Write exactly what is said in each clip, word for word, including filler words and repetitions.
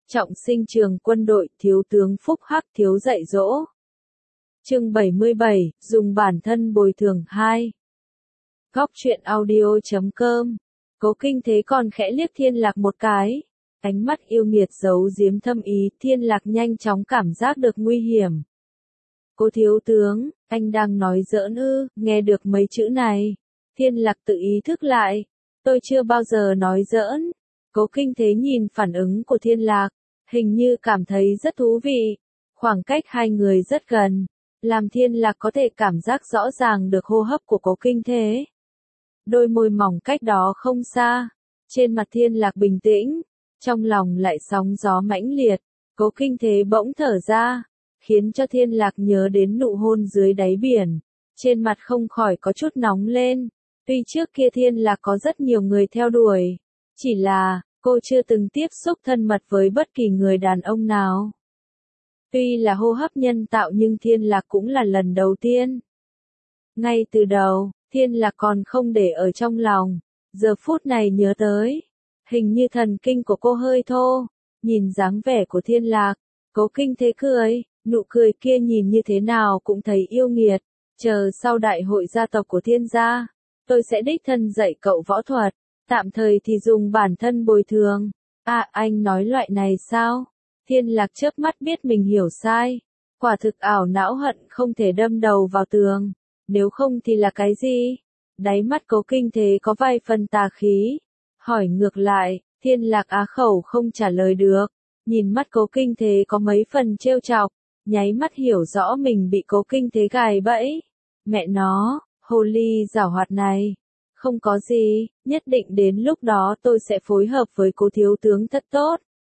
Trọng sinh trường quân đội, thiếu tướng Phúc Hắc thiếu dạy dỗ. Chương bảy mươi bảy, dùng bản thân bồi thường hai. Góc truyện audio chấm com. Cố Kinh Thế còn khẽ liếc Thiên Lạc một cái. Ánh mắt yêu nghiệt giấu giếm thâm ý, Thiên Lạc nhanh chóng cảm giác được nguy hiểm. Cố thiếu tướng, anh đang nói giỡn ư? Nghe được mấy chữ này, Thiên Lạc tự ý thức lại. Tôi chưa bao giờ nói giỡn. Cố Kinh Thế nhìn phản ứng của Thiên Lạc, hình như cảm thấy rất thú vị. Khoảng cách hai người rất gần, làm Thiên Lạc có thể cảm giác rõ ràng được hô hấp của Cố Kinh Thế. Đôi môi mỏng cách đó không xa, trên mặt Thiên Lạc bình tĩnh, trong lòng lại sóng gió mãnh liệt. Cố Kinh Thế bỗng thở ra, khiến cho Thiên Lạc nhớ đến nụ hôn dưới đáy biển, trên mặt không khỏi có chút nóng lên. Tuy trước kia Thiên Lạc có rất nhiều người theo đuổi, chỉ là cô chưa từng tiếp xúc thân mật với bất kỳ người đàn ông nào. Tuy là hô hấp nhân tạo nhưng Thiên Lạc cũng là lần đầu tiên. Ngay từ đầu, Thiên Lạc còn không để ở trong lòng, giờ phút này nhớ tới, hình như thần kinh của cô hơi thô. Nhìn dáng vẻ của Thiên Lạc, Cố Kinh Thế cười, nụ cười kia nhìn như thế nào cũng thấy yêu nghiệt. Chờ sau đại hội gia tộc của Thiên gia, tôi sẽ đích thân dạy cậu võ thuật, tạm thời thì dùng bản thân bồi thường. À, anh nói loại này sao? Thiên Lạc chớp mắt biết mình hiểu sai. Quả thực ảo não hận không thể đâm đầu vào tường. Nếu không thì là cái gì? Đáy mắt Cố Kinh Thế có vài phần tà khí. Hỏi ngược lại, Thiên Lạc á khẩu không trả lời được. Nhìn mắt Cố Kinh Thế có mấy phần trêu chọc, nháy mắt hiểu rõ mình bị Cố Kinh Thế gài bẫy. Mẹ nó, hồ ly giảo hoạt này. Không có gì, nhất định đến lúc đó tôi sẽ phối hợp với Cố thiếu tướng thật tốt.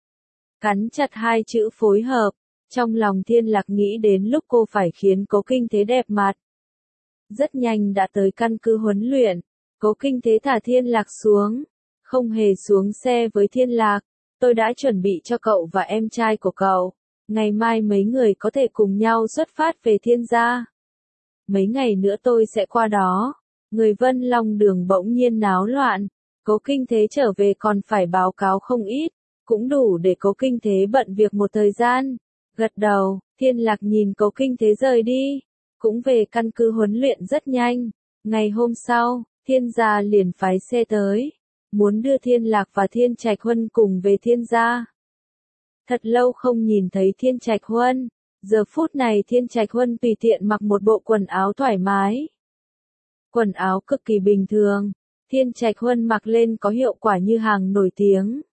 Cắn chặt hai chữ phối hợp, trong lòng Thiên Lạc nghĩ đến lúc cô phải khiến Cố Kinh Thế đẹp mặt. Rất nhanh đã tới căn cứ huấn luyện, Cố Kinh Thế thả Thiên Lạc xuống, không hề xuống xe với Thiên Lạc. Tôi đã chuẩn bị cho cậu và em trai của cậu, ngày mai mấy người có thể cùng nhau xuất phát về Thiên gia. Mấy ngày nữa tôi sẽ qua đó. Người Vân Long đường bỗng nhiên náo loạn, Cố Kinh Thế trở về còn phải báo cáo không ít, cũng đủ để Cố Kinh Thế bận việc một thời gian. Gật đầu, Thiên Lạc nhìn Cố Kinh Thế rời đi, cũng về căn cứ huấn luyện rất nhanh. Ngày hôm sau, Thiên gia liền phái xe tới, muốn đưa Thiên Lạc và Thiên Trạch Huân cùng về Thiên gia. Thật lâu không nhìn thấy Thiên Trạch Huân, giờ phút này Thiên Trạch Huân tùy tiện mặc một bộ quần áo thoải mái. Quần áo cực kỳ bình thường, Thiên Trạch Huân mặc lên có hiệu quả như hàng nổi tiếng.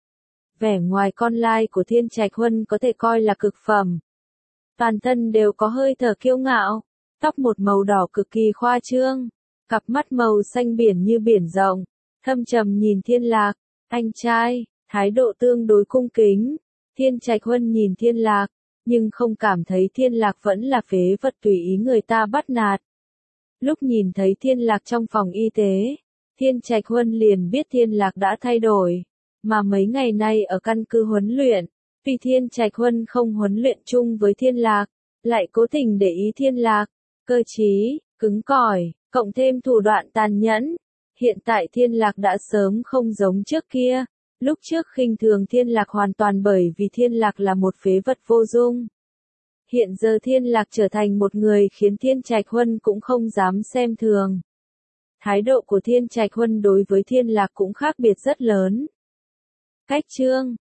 Vẻ ngoài con lai của Thiên Trạch Huân có thể coi là cực phẩm. Toàn thân đều có hơi thở kiêu ngạo, tóc một màu đỏ cực kỳ khoa trương, cặp mắt màu xanh biển như biển rộng, thâm trầm nhìn Thiên Lạc. Anh trai, thái độ tương đối cung kính. Thiên Trạch Huân nhìn Thiên Lạc, nhưng không cảm thấy Thiên Lạc vẫn là phế vật tùy ý người ta bắt nạt. Lúc nhìn thấy Thiên Lạc trong phòng y tế, Thiên Trạch Huân liền biết Thiên Lạc đã thay đổi, mà mấy ngày nay ở căn cứ huấn luyện, vì Thiên Trạch Huân không huấn luyện chung với Thiên Lạc, lại cố tình để ý Thiên Lạc, cơ trí, cứng cỏi, cộng thêm thủ đoạn tàn nhẫn. Hiện tại Thiên Lạc đã sớm không giống trước kia, lúc trước khinh thường Thiên Lạc hoàn toàn bởi vì Thiên Lạc là một phế vật vô dung. Hiện giờ Thiên Lạc trở thành một người khiến Thiên Trạch Huân cũng không dám xem thường. Thái độ của Thiên Trạch Huân đối với Thiên Lạc cũng khác biệt rất lớn. Cách chương